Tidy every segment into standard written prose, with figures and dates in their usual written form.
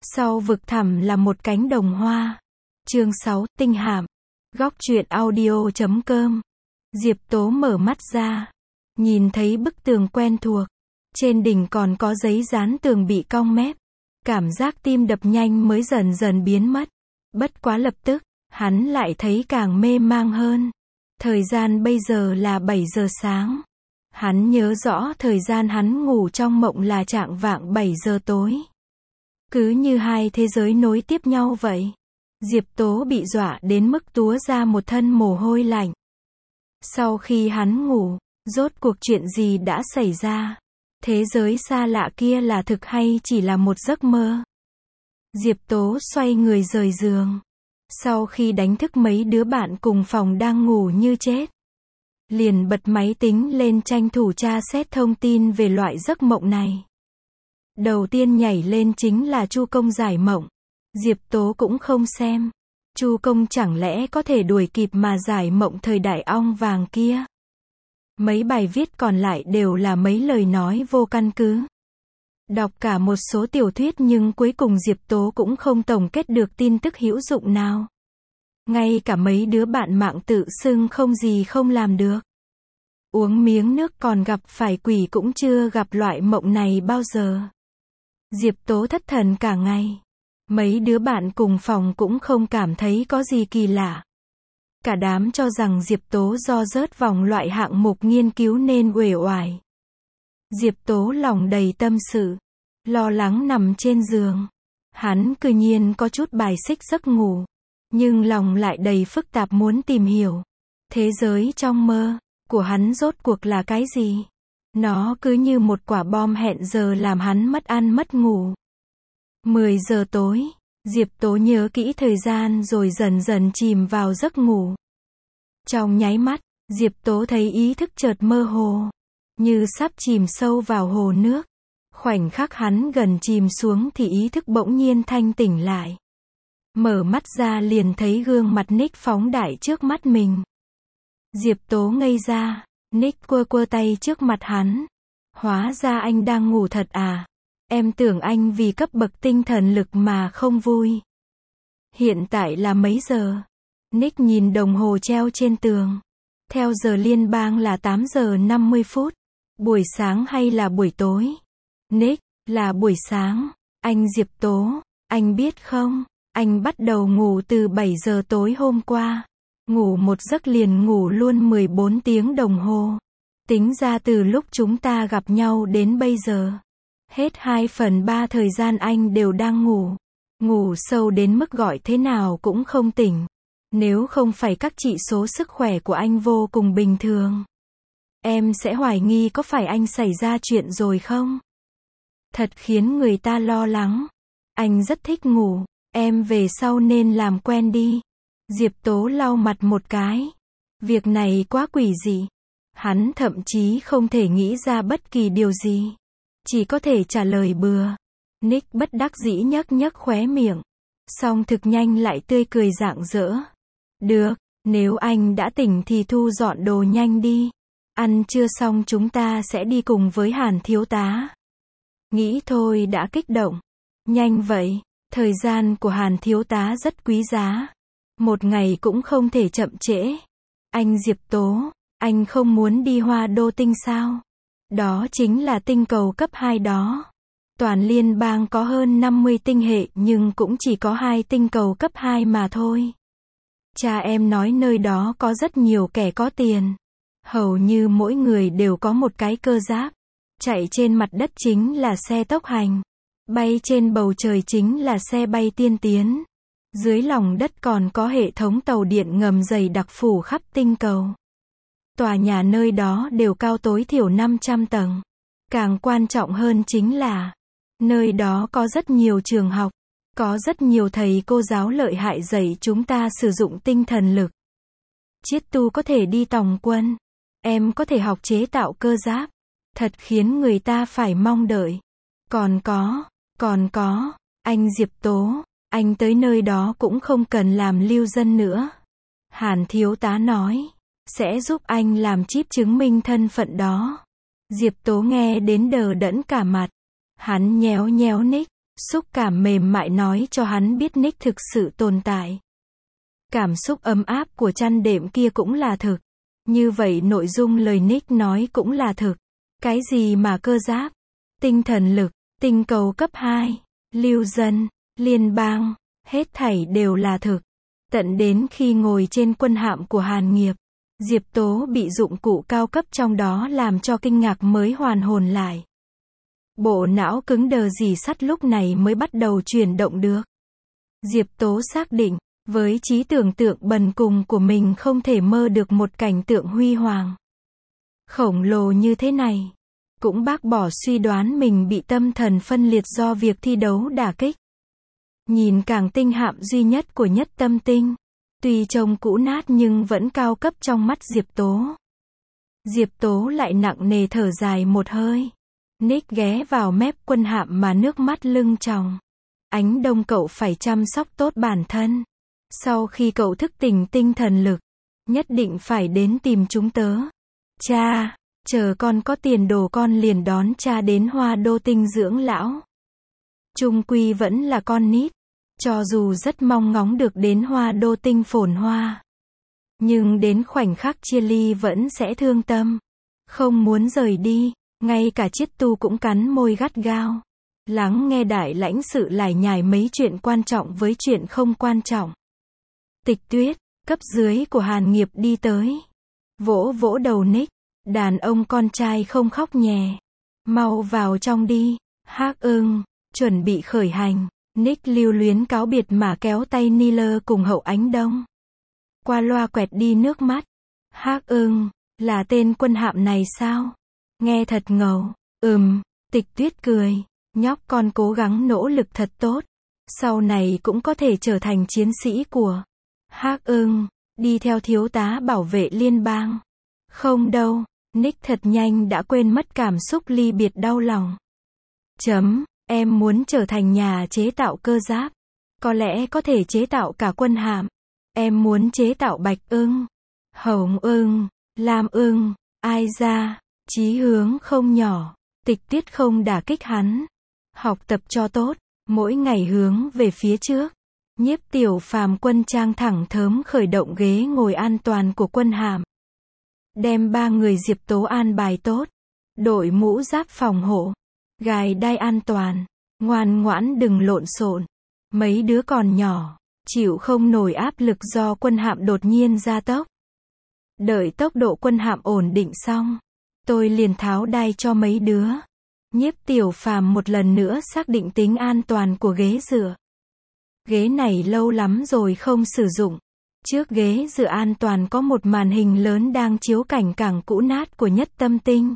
Sau vực thẳm là một cánh đồng hoa. Chương 6, Tinh Hạm. Góc truyện audio.com. Diệp Tố mở mắt ra, nhìn thấy bức tường quen thuộc. Trên đỉnh còn có giấy dán tường bị cong mép. Cảm giác tim đập nhanh mới dần dần biến mất. Bất quá lập tức, hắn lại thấy càng mê mang hơn. Thời gian bây giờ là 7 giờ sáng. Hắn nhớ rõ thời gian hắn ngủ trong mộng là chạng vạng 7 giờ tối. Cứ như hai thế giới nối tiếp nhau vậy. Diệp Tố bị dọa đến mức túa ra một thân mồ hôi lạnh. Sau khi hắn ngủ, rốt cuộc chuyện gì đã xảy ra? Thế giới xa lạ kia là thực hay chỉ là một giấc mơ? Diệp Tố xoay người rời giường. Sau khi đánh thức mấy đứa bạn cùng phòng đang ngủ như chết, liền bật máy tính lên tranh thủ tra xét thông tin về loại giấc mộng này. Đầu tiên nhảy lên chính là Chu Công giải mộng. Diệp Tố cũng không xem. Chu Công chẳng lẽ có thể đuổi kịp mà giải mộng thời đại ong vàng kia? Mấy bài viết còn lại đều là mấy lời nói vô căn cứ. Đọc cả một số tiểu thuyết nhưng cuối cùng Diệp Tố cũng không tổng kết được tin tức hữu dụng nào. Ngay cả mấy đứa bạn mạng tự xưng không gì không làm được. Uống miếng nước còn gặp phải quỷ cũng chưa gặp loại mộng này bao giờ. Diệp Tố thất thần cả ngày. Mấy đứa bạn cùng phòng cũng không cảm thấy có gì kỳ lạ. Cả đám cho rằng Diệp Tố do rớt vòng loại hạng mục nghiên cứu nên uể oải. Diệp Tố lòng đầy tâm sự, lo lắng nằm trên giường. Hắn cứ nhiên có chút bài xích giấc ngủ, nhưng lòng lại đầy phức tạp muốn tìm hiểu. Thế giới trong mơ của hắn rốt cuộc là cái gì? Nó cứ như một quả bom hẹn giờ làm hắn mất ăn mất ngủ. 10 giờ tối, Diệp Tố nhớ kỹ thời gian rồi dần dần chìm vào giấc ngủ. Trong nháy mắt, Diệp Tố thấy ý thức chợt mơ hồ, như sắp chìm sâu vào hồ nước. Khoảnh khắc hắn gần chìm xuống thì ý thức bỗng nhiên thanh tỉnh lại. Mở mắt ra liền thấy gương mặt Nick phóng đại trước mắt mình. Diệp Tố ngây ra, Nick quơ quơ tay trước mặt hắn. Hóa ra anh đang ngủ thật à? Em tưởng anh vì cấp bậc tinh thần lực mà không vui. Hiện tại là mấy giờ? Nick nhìn đồng hồ treo trên tường. Theo giờ liên bang là 8 giờ 50 phút. Buổi sáng hay là buổi tối? Nick, là buổi sáng. Anh Diệp Tố, anh biết không? Anh bắt đầu ngủ từ 7 giờ tối hôm qua. Ngủ một giấc liền ngủ luôn 14 tiếng đồng hồ. Tính ra từ lúc chúng ta gặp nhau đến bây giờ, hết 2/3 thời gian anh đều đang ngủ. Ngủ sâu đến mức gọi thế nào cũng không tỉnh. Nếu không phải các chỉ số sức khỏe của anh vô cùng bình thường, em sẽ hoài nghi có phải anh xảy ra chuyện rồi không? Thật khiến người ta lo lắng. Anh rất thích ngủ, em về sau nên làm quen đi. Diệp Tố lau mặt một cái. Việc này quá quỷ dị. Hắn thậm chí không thể nghĩ ra bất kỳ điều gì. Chỉ có thể trả lời bừa. Nick bất đắc dĩ nhấc nhấc khóe miệng. Xong thực nhanh lại tươi cười rạng rỡ. Được, nếu anh đã tỉnh thì thu dọn đồ nhanh đi. Ăn trưa xong chúng ta sẽ đi cùng với Hàn thiếu tá. Nghĩ thôi đã kích động. Nhanh vậy, thời gian của Hàn thiếu tá rất quý giá. Một ngày cũng không thể chậm trễ. Anh Diệp Tố, anh không muốn đi Hoa Đô Tinh sao? Đó chính là tinh cầu cấp 2 đó. Toàn liên bang có hơn 50 tinh hệ nhưng cũng chỉ có 2 tinh cầu cấp 2 mà thôi. Cha em nói nơi đó có rất nhiều kẻ có tiền. Hầu như mỗi người đều có một cái cơ giáp. Chạy trên mặt đất chính là xe tốc hành. Bay trên bầu trời chính là xe bay tiên tiến. Dưới lòng đất còn có hệ thống tàu điện ngầm dày đặc phủ khắp tinh cầu. Tòa nhà nơi đó đều cao tối thiểu 500 tầng. Càng quan trọng hơn chính là, nơi đó có rất nhiều trường học. Có rất nhiều thầy cô giáo lợi hại dạy chúng ta sử dụng tinh thần lực. Chiết tu có thể đi tòng quân. Em có thể học chế tạo cơ giáp. Thật khiến người ta phải mong đợi. Còn có, anh Diệp Tố, anh tới nơi đó cũng không cần làm lưu dân nữa. Hàn thiếu tá nói, sẽ giúp anh làm chip chứng minh thân phận đó. Diệp Tố nghe đến đờ đẫn cả mặt. Hắn nhéo nhéo Nick, Xúc cảm mềm mại nói cho hắn biết Nick thực sự tồn tại. Cảm xúc ấm áp của chăn đệm kia cũng là thực. Như vậy nội dung lời Nick nói cũng là thực. Cái gì mà cơ giáp, tinh thần lực, tinh cầu cấp 2, lưu dân, liên bang, hết thảy đều là thực. Tận đến khi ngồi trên quân hạm của Hàn Nghiệp, Diệp Tố bị dụng cụ cao cấp trong đó làm cho kinh ngạc mới hoàn hồn lại. Bộ não cứng đờ rì sắt lúc này mới bắt đầu chuyển động được. Diệp Tố xác định, với trí tưởng tượng bần cùng của mình không thể mơ được một cảnh tượng huy hoàng, khổng lồ như thế này. Cũng bác bỏ suy đoán mình bị tâm thần phân liệt do việc thi đấu đả kích. Nhìn càng tinh hạm duy nhất của Nhất Tâm Tinh, tuy trông cũ nát nhưng vẫn cao cấp trong mắt Diệp Tố. Diệp Tố lại nặng nề thở dài một hơi. Nick ghé vào mép quân hạm mà nước mắt lưng tròng. Ánh Đông, cậu phải chăm sóc tốt bản thân. Sau khi cậu thức tỉnh tinh thần lực, nhất định phải đến tìm chúng tớ. Cha, chờ con có tiền đồ con liền đón cha đến Hoa Đô Tinh dưỡng lão. Chung quy vẫn là con nít, cho dù rất mong ngóng được đến Hoa Đô Tinh phồn hoa, nhưng đến khoảnh khắc chia ly vẫn sẽ thương tâm, không muốn rời đi. Ngay cả Chiết Tu cũng cắn môi gắt gao, lắng nghe đại lãnh sự lải nhải mấy chuyện quan trọng với chuyện không quan trọng. Tịch Tuyết, cấp dưới của Hàn Nghiệp đi tới, vỗ vỗ đầu Nick. Đàn ông con trai không khóc nhè, mau vào trong đi. Hắc Ưng chuẩn bị khởi hành. Nick lưu luyến cáo biệt mà kéo tay Nile cùng Hậu Ánh Đông. Qua loa quẹt đi nước mắt. Hắc Ưng, là tên quân hạm này sao? Nghe thật ngầu. Tịch Tuyết cười. Nhóc con cố gắng nỗ lực thật tốt. Sau này cũng có thể trở thành chiến sĩ của Hắc Ưng, đi theo thiếu tá bảo vệ liên bang. Không đâu. Nick thật nhanh đã quên mất cảm xúc ly biệt đau lòng. Em muốn trở thành nhà chế tạo cơ giáp. Có lẽ có thể chế tạo cả quân hạm. Em muốn chế tạo Bạch Ưng, Hồng Ưng, Lam Ưng, ai ra. Chí hướng không nhỏ. Tịch Tuyết không đả kích hắn. Học tập cho tốt, mỗi ngày hướng về phía trước. Nhiếp Tiểu Phàm quân trang thẳng thớm khởi động ghế ngồi an toàn của quân hạm. Đem 3 người Diệp Tố an bài tốt. Đội mũ giáp phòng hộ. Gài đai an toàn. Ngoan ngoãn đừng lộn xộn. Mấy đứa còn nhỏ, chịu không nổi áp lực do quân hạm đột nhiên gia tốc. Đợi tốc độ quân hạm ổn định xong, tôi liền tháo đai cho mấy đứa. Nhiếp Tiểu Phàm một lần nữa xác định tính an toàn của ghế dựa. Ghế này lâu lắm rồi không sử dụng. Trước ghế dựa an toàn có một màn hình lớn đang chiếu cảnh cảng cũ nát của Nhất Tâm Tinh.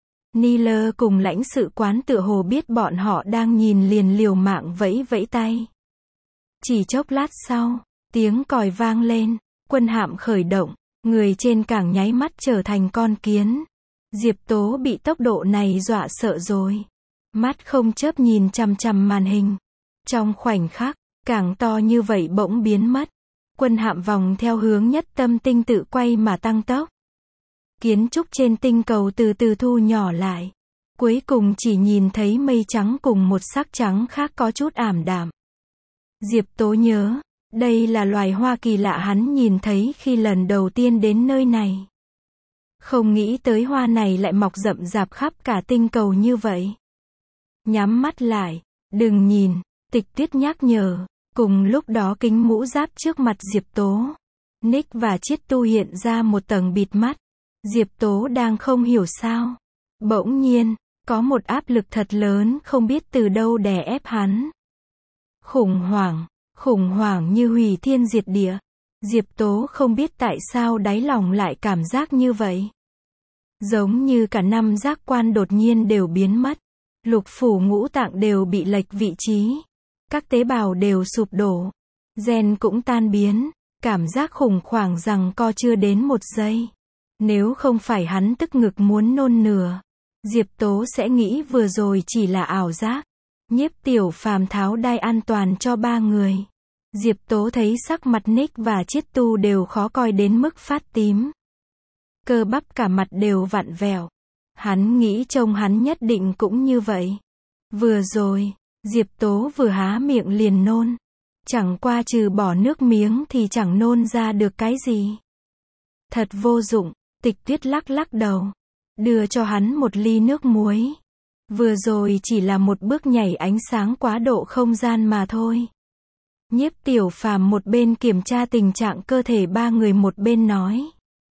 Nile cùng lãnh sự quán tựa hồ biết bọn họ đang nhìn liền liều mạng vẫy vẫy tay. Chỉ chốc lát sau, tiếng còi vang lên, quân hạm khởi động, người trên cảng nháy mắt trở thành con kiến. Diệp Tố bị tốc độ này dọa sợ rồi. Mắt không chớp nhìn chằm chằm màn hình. Trong khoảnh khắc, cảng to như vậy bỗng biến mất. Quân hạm vòng theo hướng Nhất Tâm Tinh tự quay mà tăng tốc. Kiến trúc trên tinh cầu từ từ thu nhỏ lại. Cuối cùng chỉ nhìn thấy mây trắng cùng một sắc trắng khác có chút ảm đạm. Diệp Tố nhớ, đây là loài hoa kỳ lạ hắn nhìn thấy khi lần đầu tiên đến nơi này. Không nghĩ tới hoa này lại mọc rậm rạp khắp cả tinh cầu như vậy. Nhắm mắt lại, đừng nhìn, Tịch Tuyết nhắc nhở. Cùng lúc đó kính mũ giáp trước mặt Diệp Tố, Nick và Chiết Tu hiện ra một tầng bịt mắt. Diệp Tố đang không hiểu sao. Bỗng nhiên, có một áp lực thật lớn không biết từ đâu đè ép hắn. Khủng hoảng như hủy thiên diệt địa. Diệp Tố không biết tại sao đáy lòng lại cảm giác như vậy. Giống như cả năm giác quan đột nhiên đều biến mất. Lục phủ ngũ tạng đều bị lệch vị trí. Các tế bào đều sụp đổ. Gen cũng tan biến. Cảm giác khủng hoảng rằng co chưa đến một giây. Nếu không phải hắn tức ngực muốn nôn nửa, Diệp Tố sẽ nghĩ vừa rồi chỉ là ảo giác. Nhiếp Tiểu Phàm tháo đai an toàn cho 3 người. Diệp Tố thấy sắc mặt Nick và Chiết Tu đều khó coi đến mức phát tím. Cơ bắp cả mặt đều vặn vẹo. Hắn nghĩ trông hắn nhất định cũng như vậy. Vừa rồi, Diệp Tố vừa há miệng liền nôn. Chẳng qua trừ bỏ nước miếng thì chẳng nôn ra được cái gì. Thật vô dụng, Tịch Tuyết lắc lắc đầu. Đưa cho hắn một ly nước muối. Vừa rồi chỉ là một bước nhảy ánh sáng quá độ không gian mà thôi. Nhiếp Tiểu Phàm một bên kiểm tra tình trạng cơ thể ba người một bên nói.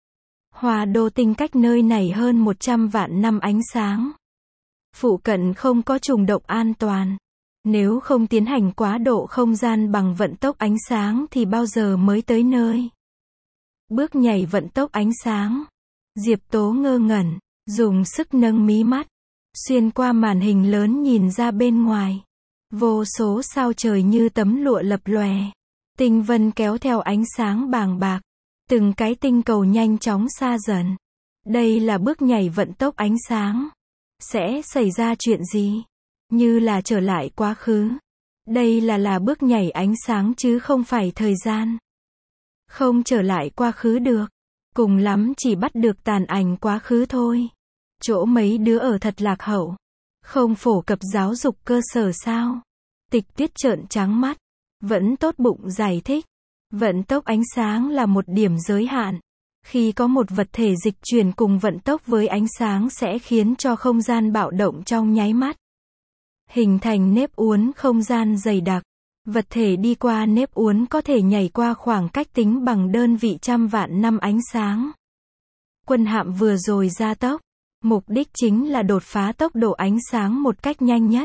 Hoa Đô Tinh cách nơi này hơn 100 vạn năm ánh sáng. Phụ cận không có trùng độc an toàn. Nếu không tiến hành quá độ không gian bằng vận tốc ánh sáng thì bao giờ mới tới nơi. Bước nhảy vận tốc ánh sáng. Diệp Tố ngơ ngẩn, dùng sức nâng mí mắt. Xuyên qua màn hình lớn nhìn ra bên ngoài. Vô số sao trời như tấm lụa lập lòe. Tinh vân kéo theo ánh sáng bàng bạc. Từng cái tinh cầu nhanh chóng xa dần. Đây là bước nhảy vận tốc ánh sáng. Sẽ xảy ra chuyện gì? Như là trở lại quá khứ. Đây là bước nhảy ánh sáng chứ không phải thời gian. Không trở lại quá khứ được. Cùng lắm chỉ bắt được tàn ảnh quá khứ thôi. Chỗ mấy đứa ở thật lạc hậu. Không phổ cập giáo dục cơ sở sao? Tịch Tuyết trợn trắng mắt. Vẫn tốt bụng giải thích. Vận tốc ánh sáng là một điểm giới hạn. Khi có một vật thể dịch chuyển cùng vận tốc với ánh sáng sẽ khiến cho không gian bạo động trong nháy mắt. Hình thành nếp uốn không gian dày đặc. Vật thể đi qua nếp uốn có thể nhảy qua khoảng cách tính bằng đơn vị trăm vạn năm ánh sáng. Quân hạm vừa rồi gia tốc. Mục đích chính là đột phá tốc độ ánh sáng một cách nhanh nhất.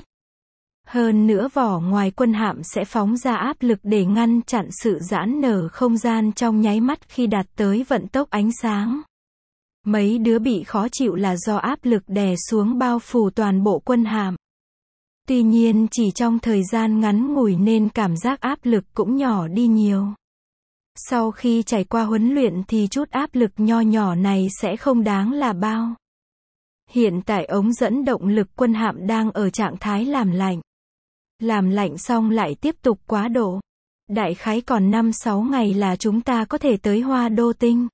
Hơn nữa vỏ ngoài quân hạm sẽ phóng ra áp lực để ngăn chặn sự giãn nở không gian trong nháy mắt khi đạt tới vận tốc ánh sáng. Mấy đứa bị khó chịu là do áp lực đè xuống bao phủ toàn bộ quân hạm. Tuy nhiên chỉ trong thời gian ngắn ngủi nên cảm giác áp lực cũng nhỏ đi nhiều. Sau khi trải qua huấn luyện thì chút áp lực nho nhỏ này sẽ không đáng là bao. Hiện tại ống dẫn động lực quân hạm đang ở trạng thái làm lạnh. Làm lạnh xong lại tiếp tục quá độ. Đại khái còn 5-6 ngày là chúng ta có thể tới Hoa Đô Tinh.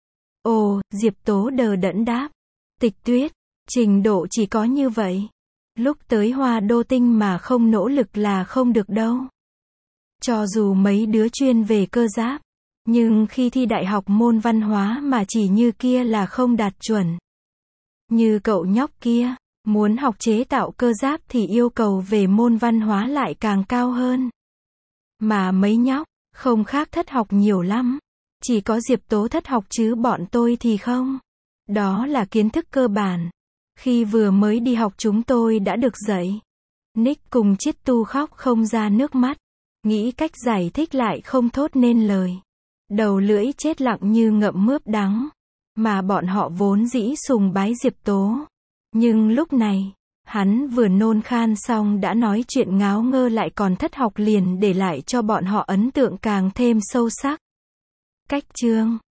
Ồ, Diệp Tố đờ đẫn đáp. Tịch Tuyết, trình độ chỉ có như vậy. Lúc tới Hoa Đô Tinh mà không nỗ lực là không được đâu. Cho dù mấy đứa chuyên về cơ giáp, nhưng khi thi đại học môn văn hóa mà chỉ như kia là không đạt chuẩn. Như cậu nhóc kia, muốn học chế tạo cơ giáp thì yêu cầu về môn văn hóa lại càng cao hơn. Mà mấy nhóc, không khác thất học nhiều lắm. Chỉ có Diệp Tố thất học chứ bọn tôi thì không. Đó là kiến thức cơ bản. Khi vừa mới đi học chúng tôi đã được dạy. Nick cùng Chiết Tu khóc không ra nước mắt. Nghĩ cách giải thích lại không thốt nên lời. Đầu lưỡi chết lặng như ngậm mướp đắng. Mà bọn họ vốn dĩ sùng bái Diệp Tố. Nhưng lúc này, hắn vừa nôn khan xong đã nói chuyện ngáo ngơ lại còn thất học liền để lại cho bọn họ ấn tượng càng thêm sâu sắc. Cách chương